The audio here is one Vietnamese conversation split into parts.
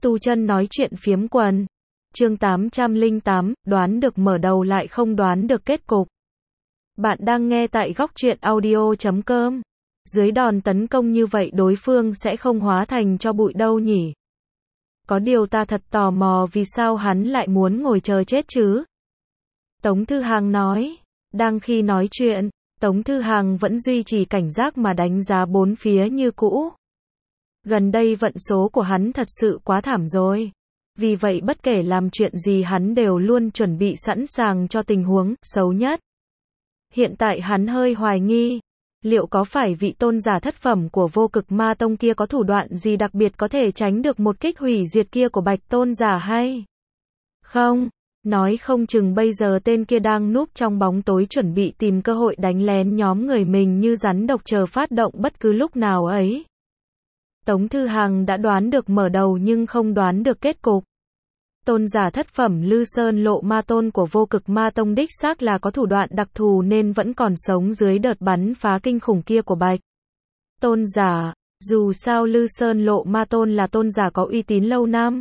Tu chân nói chuyện phiếm quần. Chương 808, đoán được mở đầu lại không đoán được kết cục. Bạn đang nghe tại góc truyện audio.com. Dưới đòn tấn công như vậy đối phương sẽ không hóa thành cho bụi đâu nhỉ? Có điều ta thật tò mò vì sao hắn lại muốn ngồi chờ chết chứ? Tống Thư Hàng nói. Đang khi nói chuyện, Tống Thư Hàng vẫn duy trì cảnh giác mà đánh giá bốn phía như cũ. Gần đây vận số của hắn thật sự quá thảm rồi. Vì vậy bất kể làm chuyện gì hắn đều luôn chuẩn bị sẵn sàng cho tình huống xấu nhất. Hiện tại hắn hơi hoài nghi, liệu có phải vị tôn giả thất phẩm của Vô Cực Ma Tông kia có thủ đoạn gì đặc biệt có thể tránh được một kích hủy diệt kia của Bạch tôn giả hay không? Nói không chừng bây giờ tên kia đang núp trong bóng tối chuẩn bị tìm cơ hội đánh lén nhóm người mình như rắn độc chờ phát động bất cứ lúc nào ấy. Tống Thư Hàng đã đoán được mở đầu nhưng không đoán được kết cục. Tôn giả thất phẩm Lư Sơn Lộ Ma Tôn của Vô Cực Ma Tông đích xác là có thủ đoạn đặc thù nên vẫn còn sống dưới đợt bắn phá kinh khủng kia của Bạch tôn giả. Dù sao Lư Sơn Lộ Ma Tôn là tôn giả có uy tín lâu năm,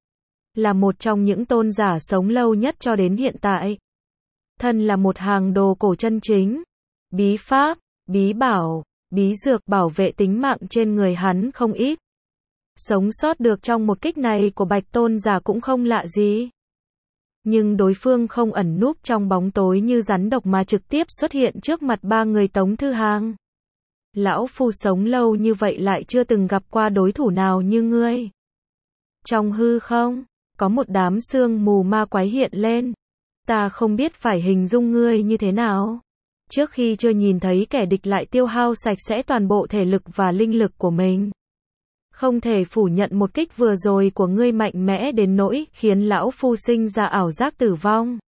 là một trong những tôn giả sống lâu nhất cho đến hiện tại. Thân là một hàng đồ cổ chân chính, bí pháp, bí bảo, bí dược bảo vệ tính mạng trên người hắn không ít. Sống sót được trong một kích này của Bạch tôn giả cũng không lạ gì. Nhưng đối phương không ẩn núp trong bóng tối như rắn độc mà trực tiếp xuất hiện trước mặt ba người Tống Thư Hàng. Lão phu sống lâu như vậy lại chưa từng gặp qua đối thủ nào như ngươi. Trong hư không, có một đám sương mù ma quái hiện lên. Ta không biết phải hình dung ngươi như thế nào. Trước khi chưa nhìn thấy kẻ địch lại tiêu hao sạch sẽ toàn bộ thể lực và linh lực của mình. Không thể phủ nhận một kích vừa rồi của ngươi mạnh mẽ đến nỗi khiến lão phu sinh ra ảo giác tử vong.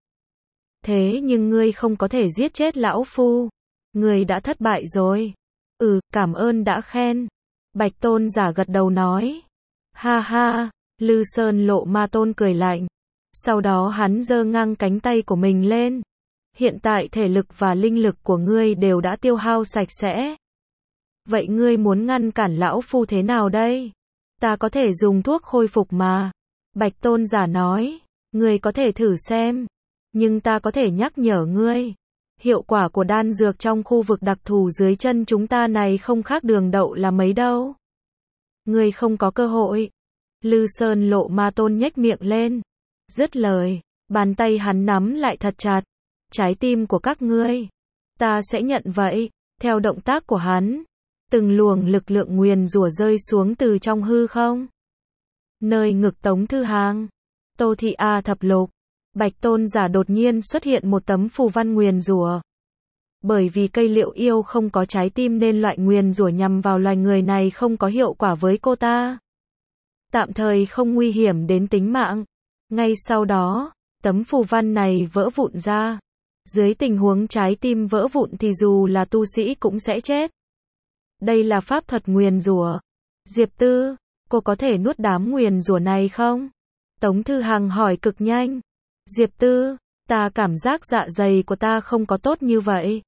Thế nhưng ngươi không có thể giết chết lão phu. Ngươi đã thất bại rồi. Cảm ơn đã khen. Bạch tôn giả gật đầu nói. Ha ha, Lư Sơn Lộ Ma Tôn cười lạnh. Sau đó hắn giơ ngang cánh tay của mình lên. Hiện tại thể lực và linh lực của ngươi đều đã tiêu hao sạch sẽ. Vậy ngươi muốn ngăn cản lão phu thế nào đây? Ta có thể dùng thuốc khôi phục mà. Bạch tôn giả nói. Ngươi có thể thử xem. Nhưng ta có thể nhắc nhở ngươi. Hiệu quả của đan dược trong khu vực đặc thù dưới chân chúng ta này không khác đường đậu là mấy đâu. Ngươi không có cơ hội. Lư Sơn Lộ Ma Tôn nhếch miệng lên. Dứt lời, bàn tay hắn nắm lại thật chặt. Trái tim của các ngươi. Ta sẽ nhận vậy. Theo động tác của hắn, từng luồng lực lượng nguyền rủa rơi xuống từ trong hư không. Nơi ngực Tống Thư Hàng, Tô Thị A thập lục, Bạch tôn giả đột nhiên xuất hiện một tấm phù văn nguyền rủa. Bởi vì cây liệu yêu không có trái tim nên loại nguyền rủa nhằm vào loài người này không có hiệu quả với cô ta. Tạm thời không nguy hiểm đến tính mạng. Ngay sau đó, tấm phù văn này vỡ vụn ra. Dưới tình huống trái tim vỡ vụn thì dù là tu sĩ cũng sẽ chết. Đây là pháp thuật nguyền rủa. Diệp Tư, cô có thể nuốt đám nguyền rủa này không? Tống Thư Hàng hỏi cực nhanh. Diệp Tư, ta cảm giác dạ dày của ta không có tốt như vậy.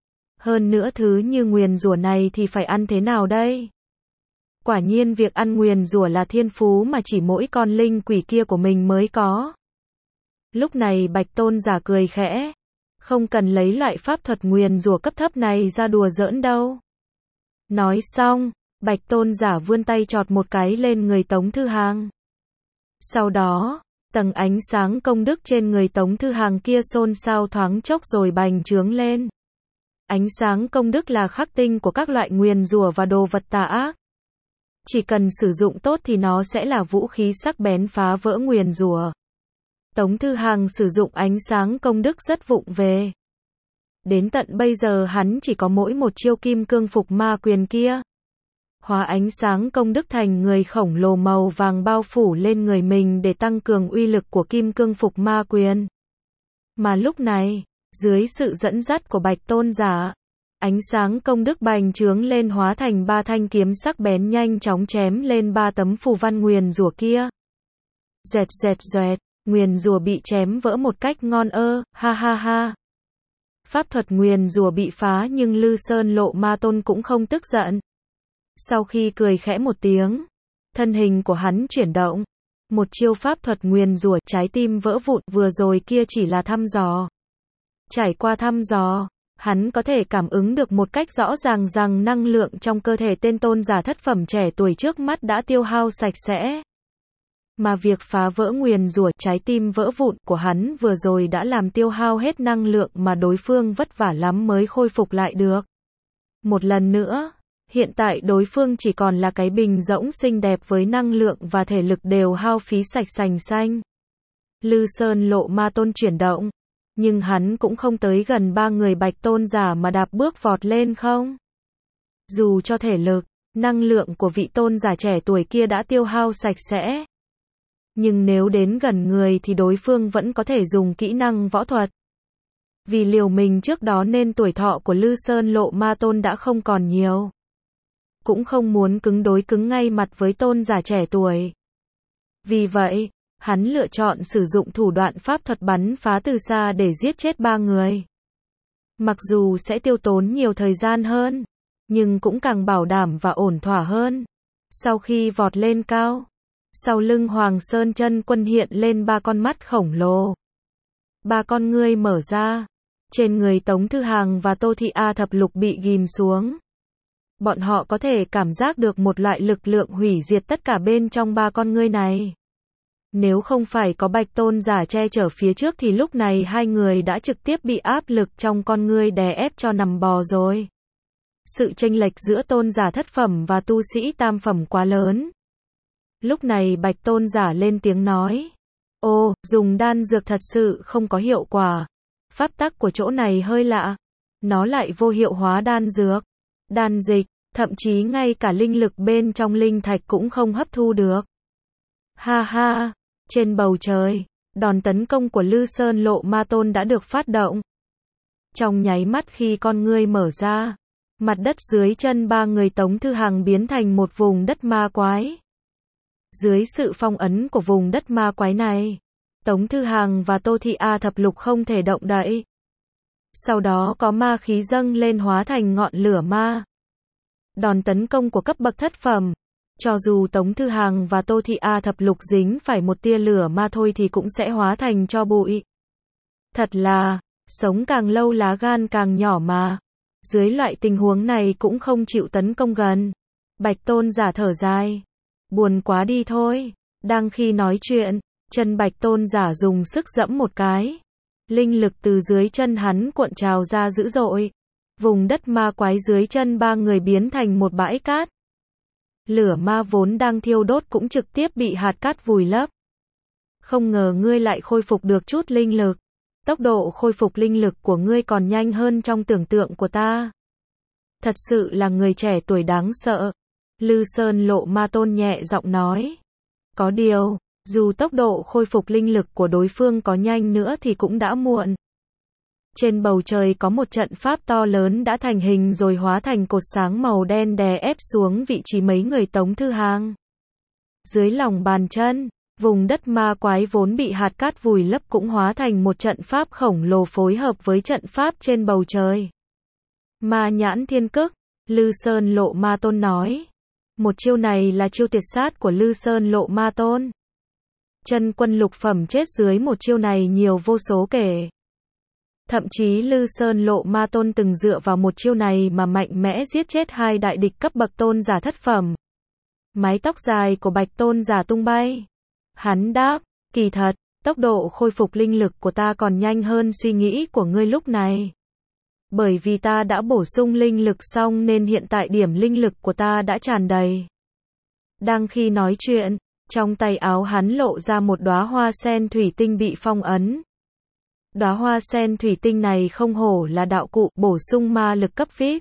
Hơn nữa thứ như nguyền rủa này thì phải ăn thế nào đây? Quả nhiên việc ăn nguyền rủa là thiên phú mà chỉ mỗi con linh quỷ kia của mình mới có. Lúc này Bạch tôn giả cười khẽ. Không cần lấy loại pháp thuật nguyền rủa cấp thấp này ra đùa giỡn đâu. Nói xong, Bạch tôn giả vươn tay chọt một cái lên người Tống Thư Hàng. Sau đó, tầng ánh sáng công đức trên người Tống Thư Hàng kia xôn xao thoáng chốc rồi bành trướng lên. Ánh sáng công đức là khắc tinh của các loại nguyền rủa và đồ vật tà ác. Chỉ cần sử dụng tốt thì nó sẽ là vũ khí sắc bén phá vỡ nguyền rủa. Tống Thư Hàng sử dụng ánh sáng công đức rất vụng về. Đến tận bây giờ hắn chỉ có mỗi một chiêu kim cương phục ma quyền kia. Hóa ánh sáng công đức thành người khổng lồ màu vàng bao phủ lên người mình để tăng cường uy lực của kim cương phục ma quyền. Mà lúc này, dưới sự dẫn dắt của Bạch tôn giả, ánh sáng công đức bành trướng lên hóa thành ba thanh kiếm sắc bén nhanh chóng chém lên ba tấm phù văn nguyền rủa kia. Dẹt dẹt dẹt. Nguyền rủa bị chém vỡ một cách ngon ha ha ha. Pháp thuật nguyền rủa bị phá nhưng Lư Sơn Lộ Ma Tôn cũng không tức giận. Sau khi cười khẽ một tiếng, thân hình của hắn chuyển động. Một chiêu pháp thuật nguyền rủa trái tim vỡ vụn vừa rồi kia chỉ là thăm dò. Trải qua thăm dò, hắn có thể cảm ứng được một cách rõ ràng rằng năng lượng trong cơ thể tên tôn giả thất phẩm trẻ tuổi trước mắt đã tiêu hao sạch sẽ. Mà việc phá vỡ nguyền rủa trái tim vỡ vụn của hắn vừa rồi đã làm tiêu hao hết năng lượng mà đối phương vất vả lắm mới khôi phục lại được. Một lần nữa, hiện tại đối phương chỉ còn là cái bình rỗng xinh đẹp với năng lượng và thể lực đều hao phí sạch sành xanh. Lư Sơn Lộ Ma Tôn chuyển động, nhưng hắn cũng không tới gần ba người Bạch tôn giả mà đạp bước vọt lên không. Dù cho thể lực, năng lượng của vị tôn giả trẻ tuổi kia đã tiêu hao sạch sẽ, nhưng nếu đến gần người thì đối phương vẫn có thể dùng kỹ năng võ thuật. Vì liều mình trước đó nên tuổi thọ của Lư Sơn Lộ Ma Tôn đã không còn nhiều. Cũng không muốn cứng đối cứng ngay mặt với tôn giả trẻ tuổi. Vì vậy, hắn lựa chọn sử dụng thủ đoạn pháp thuật bắn phá từ xa để giết chết ba người. Mặc dù sẽ tiêu tốn nhiều thời gian hơn, nhưng cũng càng bảo đảm và ổn thỏa hơn. Sau khi vọt lên cao, sau lưng Hoàng Sơn Chân Quân hiện lên ba con mắt khổng lồ. Ba con ngươi mở ra, trên người Tống Thư Hàng và Tô Thị A Thập Lục bị ghim xuống. Bọn họ có thể cảm giác được một loại lực lượng hủy diệt tất cả bên trong ba con ngươi này. Nếu không phải có Bạch tôn giả che chở phía trước thì lúc này hai người đã trực tiếp bị áp lực trong con ngươi đè ép cho nằm bò rồi. Sự chênh lệch giữa tôn giả thất phẩm và tu sĩ tam phẩm quá lớn. Lúc này Bạch tôn giả lên tiếng nói. Ô, dùng đan dược thật sự không có hiệu quả. Pháp tắc của chỗ này hơi lạ. Nó lại vô hiệu hóa đan dược, đan dịch, thậm chí ngay cả linh lực bên trong linh thạch cũng không hấp thu được. Ha ha, trên bầu trời, đòn tấn công của Lư Sơn Lộ Ma Tôn đã được phát động. Trong nháy mắt khi con ngươi mở ra, mặt đất dưới chân ba người Tống Thư Hàng biến thành một vùng đất ma quái. Dưới sự phong ấn của vùng đất ma quái này, Tống Thư Hàng và Tô Thị A Thập Lục không thể động đậy. Sau đó có ma khí dâng lên hóa thành ngọn lửa ma. Đòn tấn công của cấp bậc thất phẩm, cho dù Tống Thư Hàng và Tô Thị A Thập Lục dính phải một tia lửa ma thôi thì cũng sẽ hóa thành tro bụi. Thật là, sống càng lâu lá gan càng nhỏ mà. Dưới loại tình huống này cũng không chịu tấn công gần. Bạch tôn giả thở dài. Buồn quá đi thôi. Đang khi nói chuyện, chân Bạch tôn giả dùng sức giẫm một cái. Linh lực từ dưới chân hắn cuộn trào ra dữ dội. Vùng đất ma quái dưới chân ba người biến thành một bãi cát. Lửa ma vốn đang thiêu đốt cũng trực tiếp bị hạt cát vùi lấp. Không ngờ ngươi lại khôi phục được chút linh lực. Tốc độ khôi phục linh lực của ngươi còn nhanh hơn trong tưởng tượng của ta. Thật sự là người trẻ tuổi đáng sợ. Lư Sơn Lộ Ma Tôn nhẹ giọng nói. Có điều, dù tốc độ khôi phục linh lực của đối phương có nhanh nữa thì cũng đã muộn. Trên bầu trời có một trận pháp to lớn đã thành hình rồi hóa thành cột sáng màu đen đè ép xuống vị trí mấy người Tống Thư Hàng. Dưới lòng bàn chân, vùng đất ma quái vốn bị hạt cát vùi lấp cũng hóa thành một trận pháp khổng lồ phối hợp với trận pháp trên bầu trời. Ma nhãn thiên cức, Lư Sơn Lộ Ma Tôn nói. Một chiêu này là chiêu tuyệt sát của Lư Sơn Lộ Ma Tôn. Chân quân lục phẩm chết dưới một chiêu này nhiều vô số kể. Thậm chí Lư Sơn Lộ Ma Tôn từng dựa vào một chiêu này mà mạnh mẽ giết chết hai đại địch cấp bậc tôn giả thất phẩm. Mái tóc dài của Bạch tôn giả tung bay. Hắn đáp, kỳ thật, tốc độ khôi phục linh lực của ta còn nhanh hơn suy nghĩ của ngươi lúc này. Bởi vì ta đã bổ sung linh lực xong nên hiện tại điểm linh lực của ta đã tràn đầy. Đang khi nói chuyện, trong tay áo hắn lộ ra một đóa hoa sen thủy tinh bị phong ấn. Đóa hoa sen thủy tinh này không hổ là đạo cụ bổ sung ma lực cấp VIP.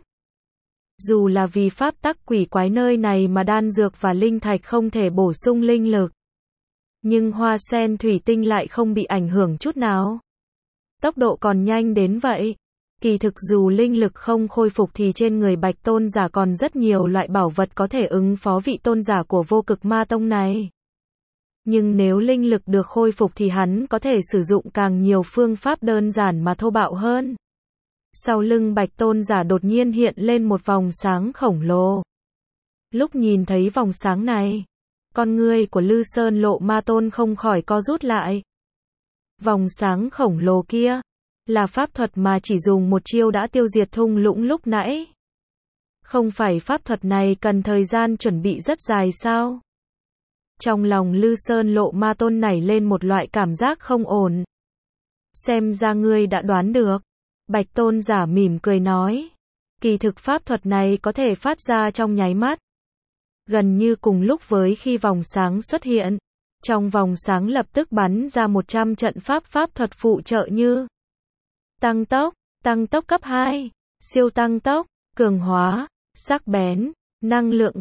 Dù là vì pháp tắc quỷ quái nơi này mà đan dược và linh thạch không thể bổ sung linh lực. Nhưng hoa sen thủy tinh lại không bị ảnh hưởng chút nào. Tốc độ còn nhanh đến vậy. Kỳ thực dù linh lực không khôi phục thì trên người Bạch tôn giả còn rất nhiều loại bảo vật có thể ứng phó vị tôn giả của vô cực ma tông này. Nhưng nếu linh lực được khôi phục thì hắn có thể sử dụng càng nhiều phương pháp đơn giản mà thô bạo hơn. Sau lưng Bạch tôn giả đột nhiên hiện lên một vòng sáng khổng lồ. Lúc nhìn thấy vòng sáng này, Con ngươi của Lư Sơn Lộ Ma Tôn không khỏi co rút lại. Vòng sáng khổng lồ kia, là pháp thuật mà chỉ dùng một chiêu đã tiêu diệt thung lũng lúc nãy. Không phải pháp thuật này cần thời gian chuẩn bị rất dài sao? Trong lòng Lư Sơn Lộ Ma Tôn nảy lên một loại cảm giác không ổn. Xem ra ngươi đã đoán được. Bạch Tôn giả mỉm cười nói. Kỳ thực pháp thuật này có thể phát ra trong nháy mắt. Gần như cùng lúc với khi vòng sáng xuất hiện. Trong vòng sáng lập tức bắn ra 100 trận pháp thuật phụ trợ như tăng tốc cấp 2, siêu tăng tốc, cường hóa, sắc bén, năng lượng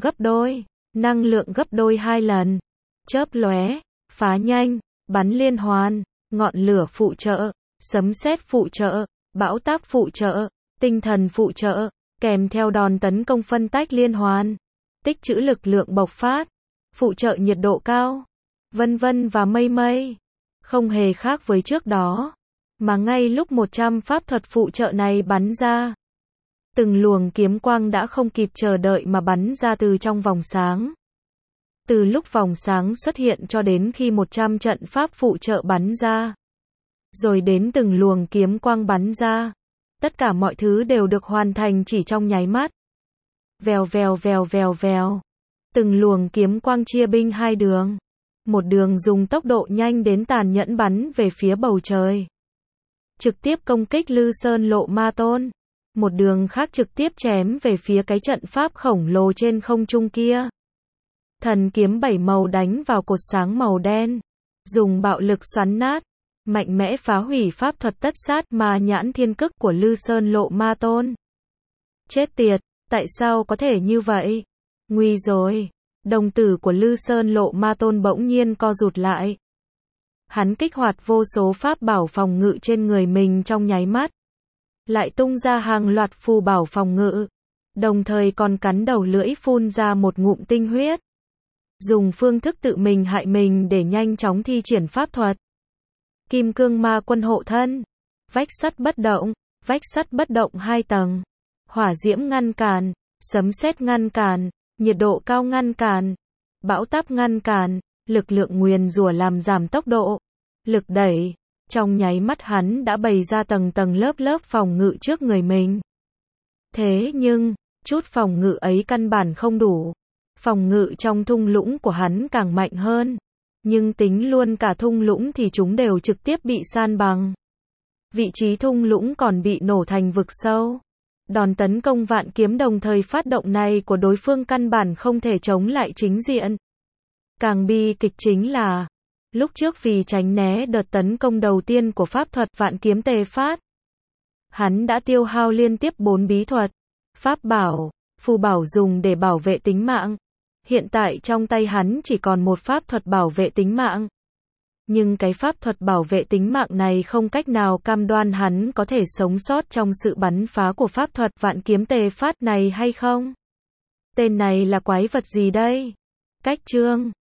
gấp đôi 2 lần, chớp lóe, phá nhanh, bắn liên hoàn, ngọn lửa phụ trợ, sấm sét phụ trợ, bão táp phụ trợ, tinh thần phụ trợ, kèm theo đòn tấn công phân tách liên hoàn, tích trữ lực lượng bộc phát, phụ trợ nhiệt độ cao, vân vân và mây mây. Không hề khác với trước đó, mà ngay lúc 100 pháp thuật phụ trợ này bắn ra, từng luồng kiếm quang đã không kịp chờ đợi mà bắn ra từ trong vòng sáng. Từ lúc vòng sáng xuất hiện cho đến khi 100 trận pháp phụ trợ bắn ra, rồi đến từng luồng kiếm quang bắn ra, tất cả mọi thứ đều được hoàn thành chỉ trong nháy mắt. Vèo vèo vèo vèo vèo, từng luồng kiếm quang chia binh hai đường. Một đường dùng tốc độ nhanh đến tàn nhẫn bắn về phía bầu trời, trực tiếp công kích Lư Sơn Lộ Ma Tôn. Một đường khác trực tiếp chém về phía cái trận pháp khổng lồ trên không trung kia. Thần kiếm 7 màu đánh vào cột sáng màu đen, dùng bạo lực xoắn nát, mạnh mẽ phá hủy pháp thuật tất sát mà nhãn thiên cức của Lư Sơn Lộ Ma Tôn. Chết tiệt, tại sao có thể như vậy? Nguy rồi. Đồng tử của Lư Sơn Lộ Ma Tôn bỗng nhiên co rụt lại. Hắn kích hoạt vô số pháp bảo phòng ngự trên người mình trong nháy mắt. Lại tung ra hàng loạt phù bảo phòng ngự. Đồng thời còn cắn đầu lưỡi phun ra một ngụm tinh huyết. Dùng phương thức tự mình hại mình để nhanh chóng thi triển pháp thuật. Kim cương ma quân hộ thân. Vách sắt bất động 2 tầng. Hỏa diễm ngăn cản. Sấm sét ngăn cản. Nhiệt độ cao ngăn cản, bão táp ngăn cản, lực lượng nguyền rủa làm giảm tốc độ, lực đẩy. Trong nháy mắt hắn đã bày ra tầng tầng lớp phòng ngự trước người mình. Thế nhưng, chút phòng ngự ấy căn bản không đủ. Phòng ngự trong thung lũng của hắn càng mạnh hơn. Nhưng tính luôn cả thung lũng thì chúng đều trực tiếp bị san bằng. Vị trí thung lũng còn bị nổ thành vực sâu. Đòn tấn công vạn kiếm đồng thời phát động này của đối phương căn bản không thể chống lại chính diện. Càng bi kịch chính là, lúc trước vì tránh né đợt tấn công đầu tiên của pháp thuật vạn kiếm tề phát, hắn đã tiêu hao liên tiếp 4 bí thuật, pháp bảo, phù bảo dùng để bảo vệ tính mạng. Hiện tại trong tay hắn chỉ còn một pháp thuật bảo vệ tính mạng. Nhưng cái pháp thuật bảo vệ tính mạng này không cách nào cam đoan hắn có thể sống sót trong sự bắn phá của pháp thuật vạn kiếm tề phát này hay không? Tên này là quái vật gì đây? Cách chương